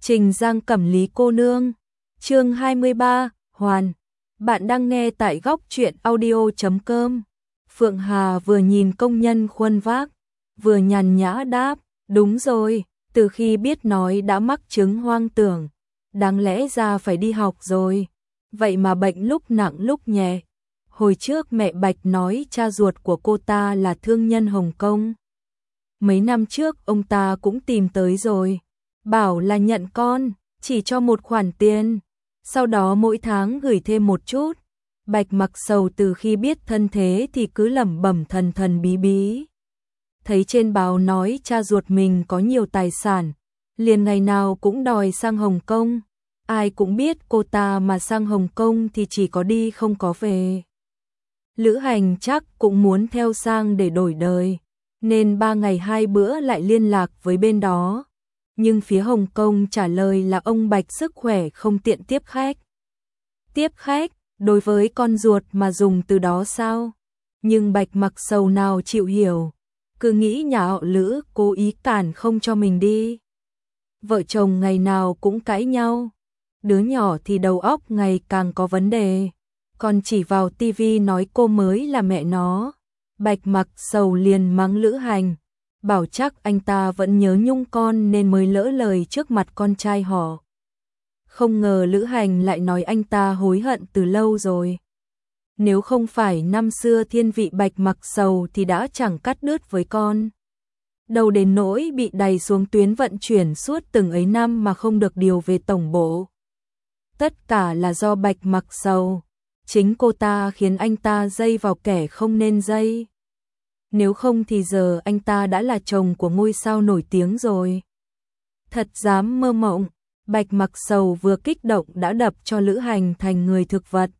Trình Giang Cẩm Lý cô nương. Chương 23, Hoàn. Bạn đang nghe tại góc truyện audio.com. Phượng Hà vừa nhìn công nhân khuân vác, vừa nhàn nhã đáp, đúng rồi, từ khi biết nói đã mắc chứng hoang tưởng, đáng lẽ ra phải đi học rồi, vậy mà bệnh lúc nặng lúc nhẹ. Hồi trước mẹ Bạch nói cha ruột của cô ta là thương nhân Hồng Kông. Mấy năm trước ông ta cũng tìm tới rồi, bảo là nhận con, chỉ cho một khoản tiền, sau đó mỗi tháng gửi thêm một chút. Bạch Mặc Sầu từ khi biết thân thế thì cứ lẩm bẩm thần thần bí bí. Thấy trên báo nói cha ruột mình có nhiều tài sản, liền ngày nào cũng đòi sang Hồng Kông. Ai cũng biết cô ta mà sang Hồng Kông thì chỉ có đi không có về. Lữ Hành chắc cũng muốn theo sang để đổi đời, nên 3 ngày 2 bữa lại liên lạc với bên đó. Nhưng phía Hồng Kông trả lời là ông Bạch sức khỏe không tiện tiếp khách. Tiếp khách, đối với con ruột mà dùng từ đó sao? Nhưng Bạch Mặc Sầu nào chịu hiểu, cứ nghĩ nhà họ Lữ cố ý cản không cho mình đi. Vợ chồng ngày nào cũng cãi nhau, đứa nhỏ thì đầu óc ngày càng có vấn đề, còn chỉ vào tivi nói cô mới là mẹ nó. Bạch Mặc Sầu liền mắng Lữ Hành, bảo chắc anh ta vẫn nhớ nhung con nên mới lỡ lời trước mặt con trai họ. Không ngờ Lữ Hành lại nói anh ta hối hận từ lâu rồi. Nếu không phải năm xưa thiên vị Bạch Mặc Sầu thì đã chẳng cắt đứt với con. Đầu đến nỗi bị đày xuống tuyến vận chuyển suốt từng ấy năm mà không được điều về tổng bộ. Tất cả là do Bạch Mặc Sầu, chính cô ta khiến anh ta dây vào kẻ không nên dây. Nếu không thì giờ anh ta đã là chồng của ngôi sao nổi tiếng rồi. Thật dám mơ mộng. Bạch Mặc Sầu vừa kích động đã đập cho Lữ Hành thành người thực vật.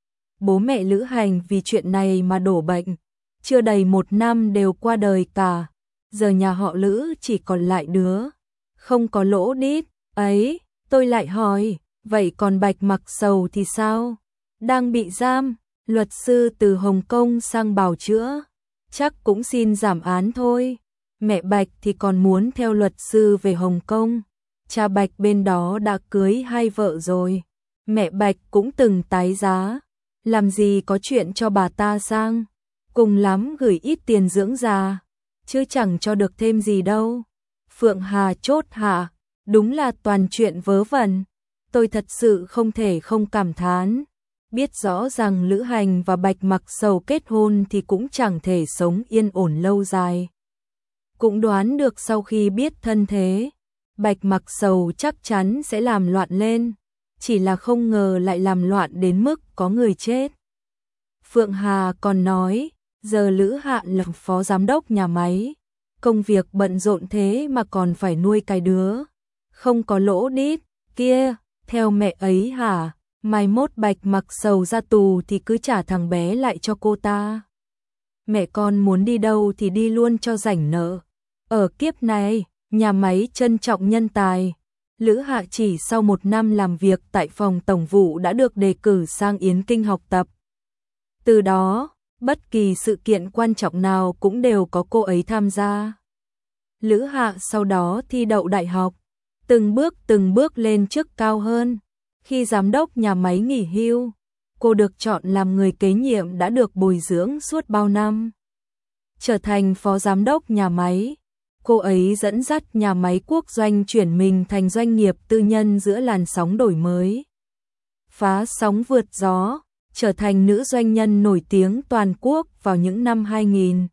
Bố mẹ Lữ Hành vì chuyện này mà đổ bệnh, chưa đầy 1 năm đều qua đời cả. Giờ nhà họ Lữ chỉ còn lại đứa không có lỗ đít ấy. Tôi lại hỏi, vậy còn Bạch Mặc Sầu thì sao? Đang bị giam, luật sư từ Hồng Kông sang bào chữa, chắc cũng xin giảm án thôi. Mẹ Bạch thì còn muốn theo luật sư về Hồng Kông. Cha Bạch bên đó đã cưới 2 vợ rồi, mẹ Bạch cũng từng tái giá, làm gì có chuyện cho bà ta sang, cùng lắm gửi ít tiền dưỡng già, chứ chẳng cho được thêm gì đâu. Phượng Hà chốt hạ, đúng là toàn chuyện vớ vẩn. Tôi thật sự không thể không cảm thán, biết rõ rằng Lữ Hành và Bạch Mặc Sầu kết hôn thì cũng chẳng thể sống yên ổn lâu dài. Cũng đoán được sau khi biết thân thế, Bạch Mặc Sầu chắc chắn sẽ làm loạn lên, chỉ là không ngờ lại làm loạn đến mức có người chết. Phượng Hà còn nói, giờ Lữ Hạ là phó giám đốc nhà máy, công việc bận rộn thế mà còn phải nuôi cái đứa không có lỗ đít kia, theo mẹ ấy hả? Mai mốt Bạch Mặc Sầu ra tù thì cứ trả thằng bé lại cho cô ta. Mẹ con muốn đi đâu thì đi luôn cho rảnh nợ. Ở kiếp này, nhà máy trân trọng nhân tài. Lữ Hạ chỉ sau 1 năm làm việc tại phòng tổng vụ đã được đề cử sang Yến Kinh học tập. Từ đó, bất kỳ sự kiện quan trọng nào cũng đều có cô ấy tham gia. Lữ Hạ sau đó thi đậu đại học, từng bước lên chức cao hơn. Khi giám đốc nhà máy nghỉ hưu, cô được chọn làm người kế nhiệm đã được bồi dưỡng suốt bao năm. Trở thành phó giám đốc nhà máy, cô ấy dẫn dắt nhà máy quốc doanh chuyển mình thành doanh nghiệp tư nhân giữa làn sóng đổi mới. Phá sóng vượt gió, trở thành nữ doanh nhân nổi tiếng toàn quốc vào những năm 2000.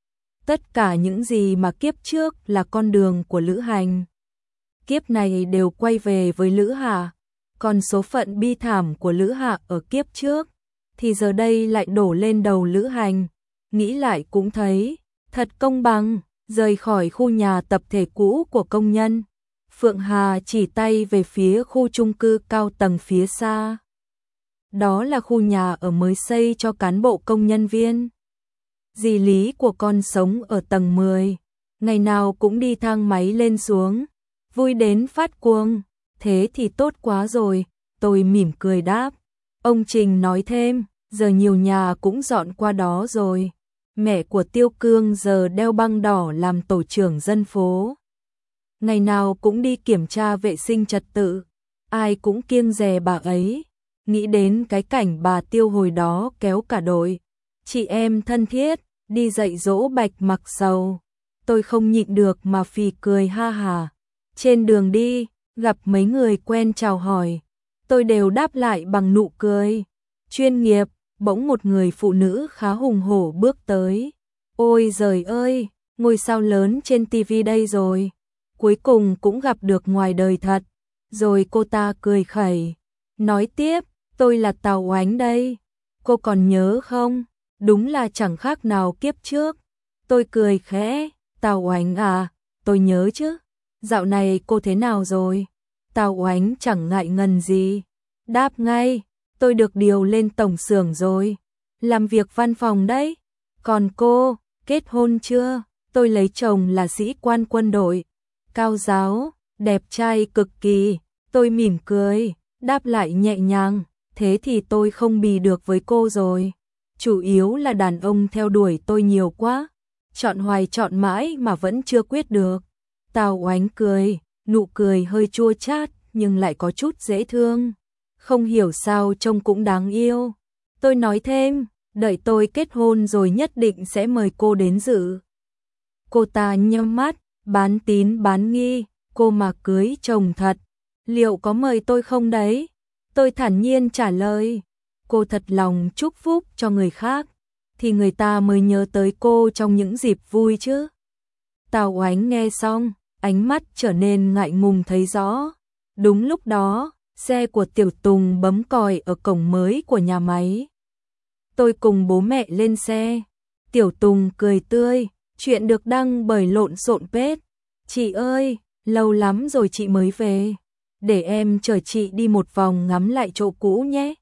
Tất cả những gì mà kiếp trước là con đường của Lữ Hành, kiếp này đều quay về với Lữ Hạ. Còn số phận bi thảm của Lữ Hạ ở kiếp trước thì giờ đây lại đổ lên đầu Lữ Hành. Nghĩ lại cũng thấy thật công bằng. Rời khỏi khu nhà tập thể cũ của công nhân, Phượng Hà chỉ tay về phía khu chung cư cao tầng phía xa. Đó là khu nhà ở mới xây cho cán bộ công nhân viên. Dì Lý của con sống ở tầng 10, ngày nào cũng đi thang máy lên xuống, vui đến phát cuồng. Thế thì tốt quá rồi, tôi mỉm cười đáp. Ông Trình nói thêm, giờ nhiều nhà cũng dọn qua đó rồi. Mẹ của Tiêu Cương giờ đeo băng đỏ làm tổ trưởng dân phố. ngày nào cũng đi kiểm tra vệ sinh trật tự, ai cũng kiêng dè bà ấy. Nghĩ đến cái cảnh bà Tiêu hồi đó kéo cả đội chị em thân thiết đi dạy dỗ Bạch Mặc Sầu, tôi không nhịn được mà phì cười ha hả. Trên đường đi, gặp mấy người quen chào hỏi, tôi đều đáp lại bằng nụ cười chuyên nghiệp. Bỗng một người phụ nữ khá hùng hổ bước tới. Ôi giời ơi, ngôi sao lớn trên tivi đây rồi. Cuối cùng cũng gặp được ngoài đời thật. Rồi cô ta cười khẩy, nói tiếp, tôi là Tào Oánh đây. Cô còn nhớ không? Đúng là chẳng khác nào kiếp trước. Tôi cười khẽ, Tào Oánh à, tôi nhớ chứ. Dạo này cô thế nào rồi? Tào Oánh chẳng ngại ngần gì, đáp ngay, tôi được điều lên tổng xưởng rồi, làm việc văn phòng đấy. Còn cô, kết hôn chưa? Tôi lấy chồng là sĩ quan quân đội, cao giáo, đẹp trai cực kỳ. Tôi mỉm cười, đáp lại nhẹ nhàng, thế thì tôi không bì được với cô rồi. Chủ yếu là đàn ông theo đuổi tôi nhiều quá, chọn hoài chọn mãi mà vẫn chưa quyết được. Tào Oánh cười, nụ cười hơi chua chát nhưng lại có chút dễ thương. Không hiểu sao trông cũng đáng yêu. Tôi nói thêm, đợi tôi kết hôn rồi nhất định sẽ mời cô đến dự. Cô ta nhắm mắt, bán tín bán nghi, cô mà cưới chồng thật, liệu có mời tôi không đấy? Tôi thản nhiên trả lời, cô thật lòng chúc phúc cho người khác, thì người ta mới nhớ tới cô trong những dịp vui chứ. Tào Oánh nghe xong, ánh mắt trở nên ngại ngùng thấy rõ. Đúng lúc đó, xe của Tiểu Tùng bấm còi ở cổng mới của nhà máy. Tôi cùng bố mẹ lên xe. Tiểu Tùng cười tươi, chuyện được đăng bởi Lộn Xộn Page. Chị ơi, lâu lắm rồi chị mới về. Để em chở chị đi một vòng ngắm lại chỗ cũ nhé.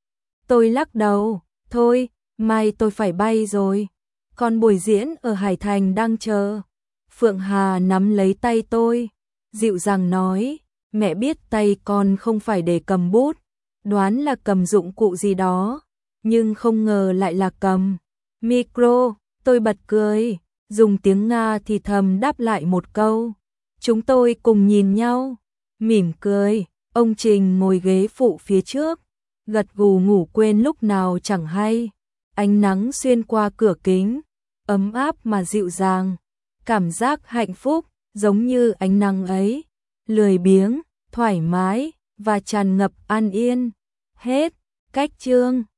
Tôi lắc đầu, thôi, mai tôi phải bay rồi. Còn buổi diễn ở Hải Thành đang chờ. Phượng Hà nắm lấy tay tôi, dịu dàng nói, mẹ biết tay con không phải để cầm bút, đoán là cầm dụng cụ gì đó, nhưng không ngờ lại là cầm micro. Tôi bật cười, dùng tiếng Nga thì thầm đáp lại một câu. Chúng tôi cùng nhìn nhau, mỉm cười. Ông Trình ngồi ghế phụ phía trước, gật gù ngủ quên lúc nào chẳng hay. Ánh nắng xuyên qua cửa kính, ấm áp mà dịu dàng. Cảm giác hạnh phúc, giống như ánh nắng ấy, lười biếng, thoải mái và tràn ngập an yên. Hết. Cách chương